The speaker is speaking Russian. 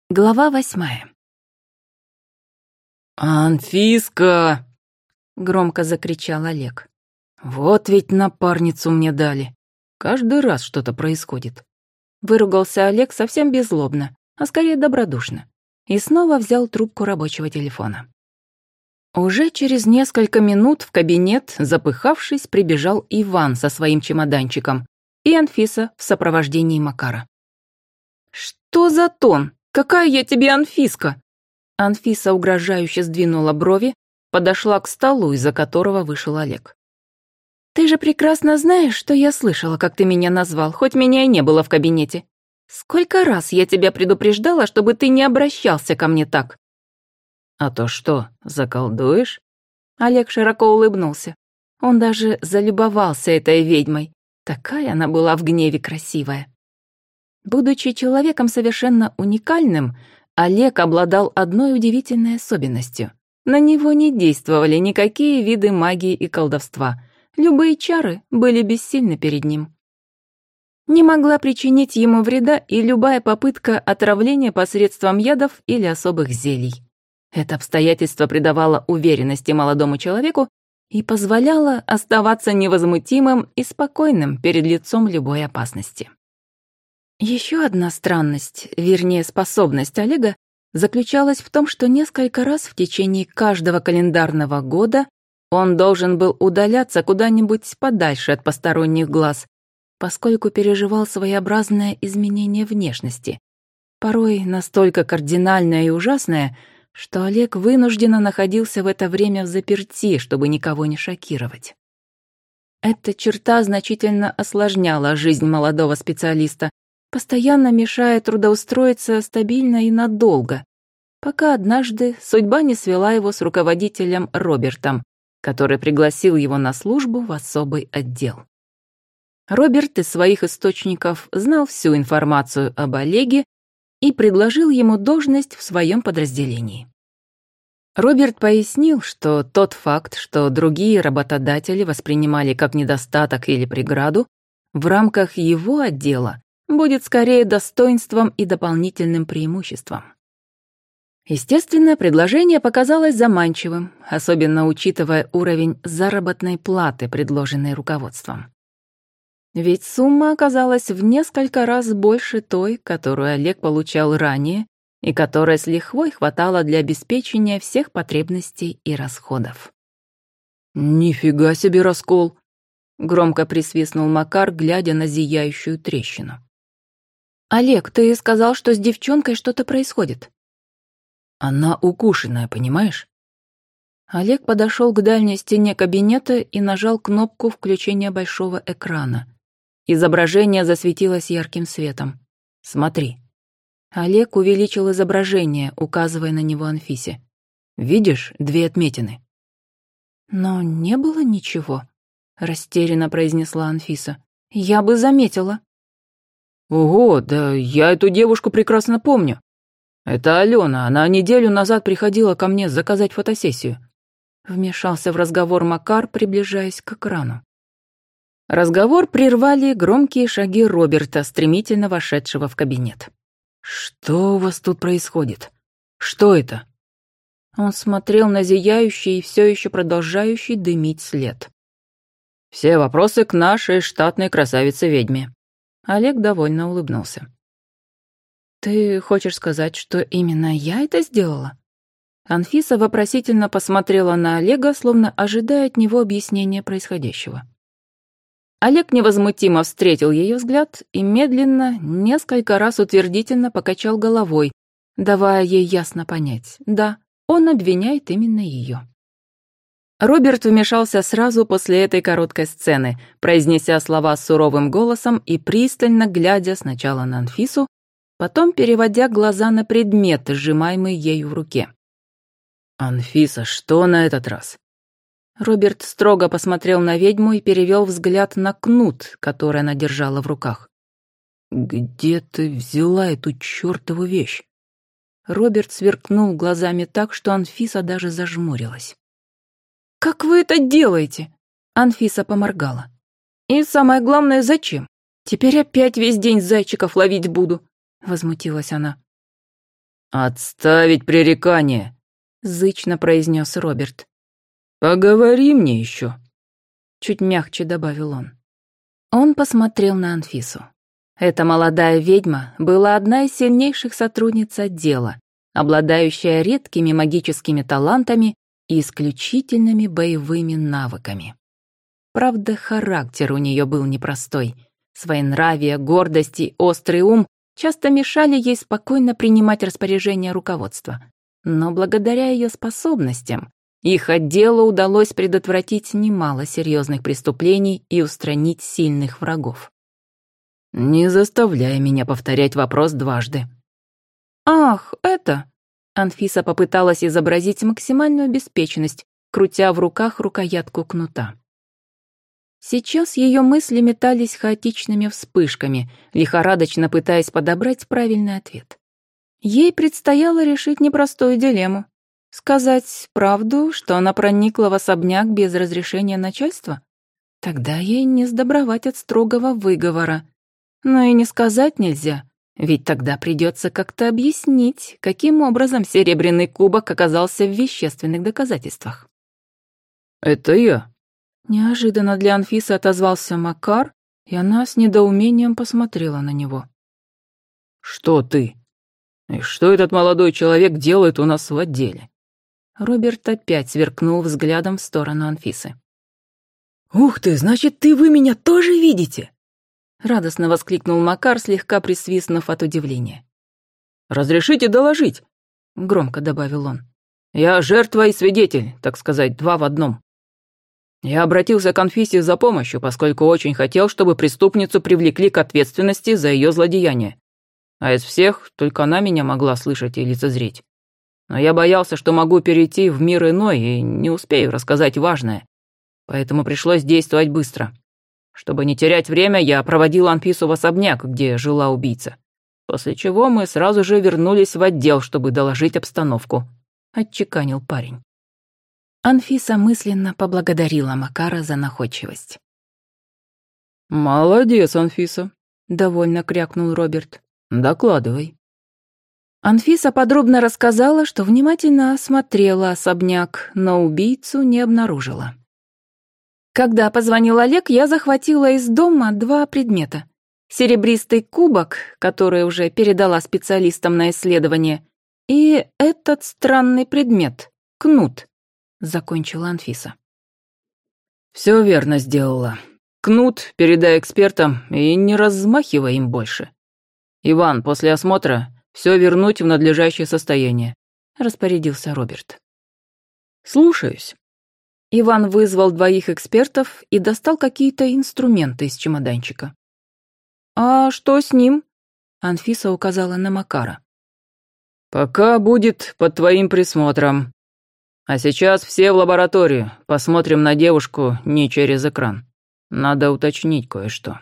Глава 8. «Анфиска!» — громко закричал Олег. «Вот ведь напарницу мне дали. Каждый раз что-то происходит». Выругался Олег совсем беззлобно, а скорее добродушно, и снова взял трубку рабочего телефона. Уже через несколько минут в кабинет, запыхавшись, прибежал Иван со своим чемоданчиком и Анфиса в сопровождении Макара. «Что за тон? Какая я тебе Анфиска?» Анфиса угрожающе сдвинула брови, подошла к столу, из-за которого вышел Олег. «Ты же прекрасно знаешь, что я слышала, как ты меня назвал, хоть меня и не было в кабинете. Сколько раз я тебя предупреждала, чтобы ты не обращался ко мне так?» «А то что, заколдуешь?» Олег широко улыбнулся. Он даже залюбовался этой ведьмой. Такая она была в гневе красивая. Будучи человеком совершенно уникальным, Олег обладал одной удивительной особенностью. На него не действовали никакие виды магии и колдовства. Любые чары были бессильны перед ним. Не могла причинить ему вреда и любая попытка отравления посредством ядов или особых зелий. Это обстоятельство придавало уверенности молодому человеку и позволяло оставаться невозмутимым и спокойным перед лицом любой опасности. Еще одна странность, вернее способность Олега, заключалась в том, что несколько раз в течение каждого календарного года он должен был удаляться куда-нибудь подальше от посторонних глаз, поскольку переживал своеобразное изменение внешности, порой настолько кардинальное и ужасное, что Олег вынужденно находился в это время взаперти, чтобы никого не шокировать. Эта черта значительно осложняла жизнь молодого специалиста, постоянно мешая трудоустроиться стабильно и надолго, пока однажды судьба не свела его с руководителем Робертом, который пригласил его на службу в особый отдел. Роберт из своих источников знал всю информацию об Олеге и предложил ему должность в своем подразделении. Роберт пояснил, что тот факт, что другие работодатели воспринимали как недостаток или преграду, в рамках его отдела будет скорее достоинством и дополнительным преимуществом. Естественно, предложение показалось заманчивым, особенно учитывая уровень заработной платы, предложенной руководством. Ведь сумма оказалась в несколько раз больше той, которую Олег получал ранее, и которая с лихвой хватала для обеспечения всех потребностей и расходов. «Нифига себе раскол!» — громко присвистнул Макар, глядя на зияющую трещину. «Олег, ты сказал, что с девчонкой что-то происходит?» «Она укушенная, понимаешь?» Олег подошел к дальней стене кабинета и нажал кнопку включения большого экрана. Изображение засветилось ярким светом. «Смотри». Олег увеличил изображение, указывая на него Анфисе. «Видишь, 2 отметины?» «Но не было ничего», — растерянно произнесла Анфиса. «Я бы заметила». «Ого, да я эту девушку прекрасно помню. Это Алена, она неделю назад приходила ко мне заказать фотосессию». Вмешался в разговор Макар, приближаясь к экрану. Разговор прервали громкие шаги Роберта, стремительно вошедшего в кабинет. «Что у вас тут происходит? Что это?» Он смотрел на зияющий и все еще продолжающий дымить след. «Все вопросы к нашей штатной красавице-ведьме». Олег довольно улыбнулся. «Ты хочешь сказать, что именно я это сделала?» Анфиса вопросительно посмотрела на Олега, словно ожидая от него объяснения происходящего. Олег невозмутимо встретил ее взгляд и медленно, несколько раз утвердительно покачал головой, давая ей ясно понять, да, он обвиняет именно ее. Роберт вмешался сразу после этой короткой сцены, произнеся слова суровым голосом и пристально глядя сначала на Анфису, потом переводя глаза на предмет, сжимаемый ею в руке. «Анфиса, что на этот раз?» Роберт строго посмотрел на ведьму и перевел взгляд на кнут, который она держала в руках. «Где ты взяла эту чертову вещь?» Роберт сверкнул глазами так, что Анфиса даже зажмурилась. «Как вы это делаете?» Анфиса поморгала. «И самое главное, зачем? Теперь опять весь день зайчиков ловить буду», — возмутилась она. «Отставить пререкание», — зычно произнес Роберт. «Поговори мне еще», — чуть мягче добавил он. Он посмотрел на Анфису. Эта молодая ведьма была одна из сильнейших сотрудниц отдела, обладающая редкими магическими талантами и исключительными боевыми навыками. Правда, характер у нее был непростой. Своенравие, гордость и острый ум часто мешали ей спокойно принимать распоряжения руководства. Но благодаря ее способностям их отделу удалось предотвратить немало серьезных преступлений и устранить сильных врагов. «Не заставляй меня повторять вопрос дважды». «Ах, это...» Анфиса попыталась изобразить максимальную беспечность, крутя в руках рукоятку кнута. Сейчас ее мысли метались хаотичными вспышками, лихорадочно пытаясь подобрать правильный ответ. Ей предстояло решить непростую дилемму. Сказать правду, что она проникла в особняк без разрешения начальства? Тогда ей не сдобровать от строгого выговора. Но и не сказать нельзя, ведь тогда придется как-то объяснить, каким образом серебряный кубок оказался в вещественных доказательствах. «Это я», — неожиданно для Анфисы отозвался Макар, и она с недоумением посмотрела на него. «Что ты? И что этот молодой человек делает у нас в отделе?» Роберт опять сверкнул взглядом в сторону Анфисы. «Ух ты, значит, вы меня тоже видите?» Радостно воскликнул Макар, слегка присвистнув от удивления. «Разрешите доложить?» — громко добавил он. «Я жертва и свидетель, так сказать, два в одном. Я обратился к Анфисе за помощью, поскольку очень хотел, чтобы преступницу привлекли к ответственности за ее злодеяние. А из всех только она меня могла слышать и лицезреть. Но я боялся, что могу перейти в мир иной и не успею рассказать важное. Поэтому пришлось действовать быстро. Чтобы не терять время, я проводил Анфису в особняк, где жила убийца. После чего мы сразу же вернулись в отдел, чтобы доложить обстановку», — отчеканил парень. Анфиса мысленно поблагодарила Макара за находчивость. «Молодец, Анфиса», — довольно крякнул Роберт. «Докладывай». Анфиса подробно рассказала, что внимательно осмотрела особняк, но убийцу не обнаружила. Когда позвонил Олег, я захватила из дома 2 предмета. Серебристый кубок, который уже передала специалистам на исследование, и этот странный предмет — кнут, — закончила Анфиса. «Все верно сделала. Кнут передай экспертам и не размахивай им больше. Иван, после осмотра все вернуть в надлежащее состояние», — распорядился Роберт. «Слушаюсь». Иван вызвал 2 экспертов и достал какие-то инструменты из чемоданчика. «А что с ним?» — Анфиса указала на Макара. «Пока будет под твоим присмотром. А сейчас все в лабораторию, посмотрим на девушку не через экран. Надо уточнить кое-что».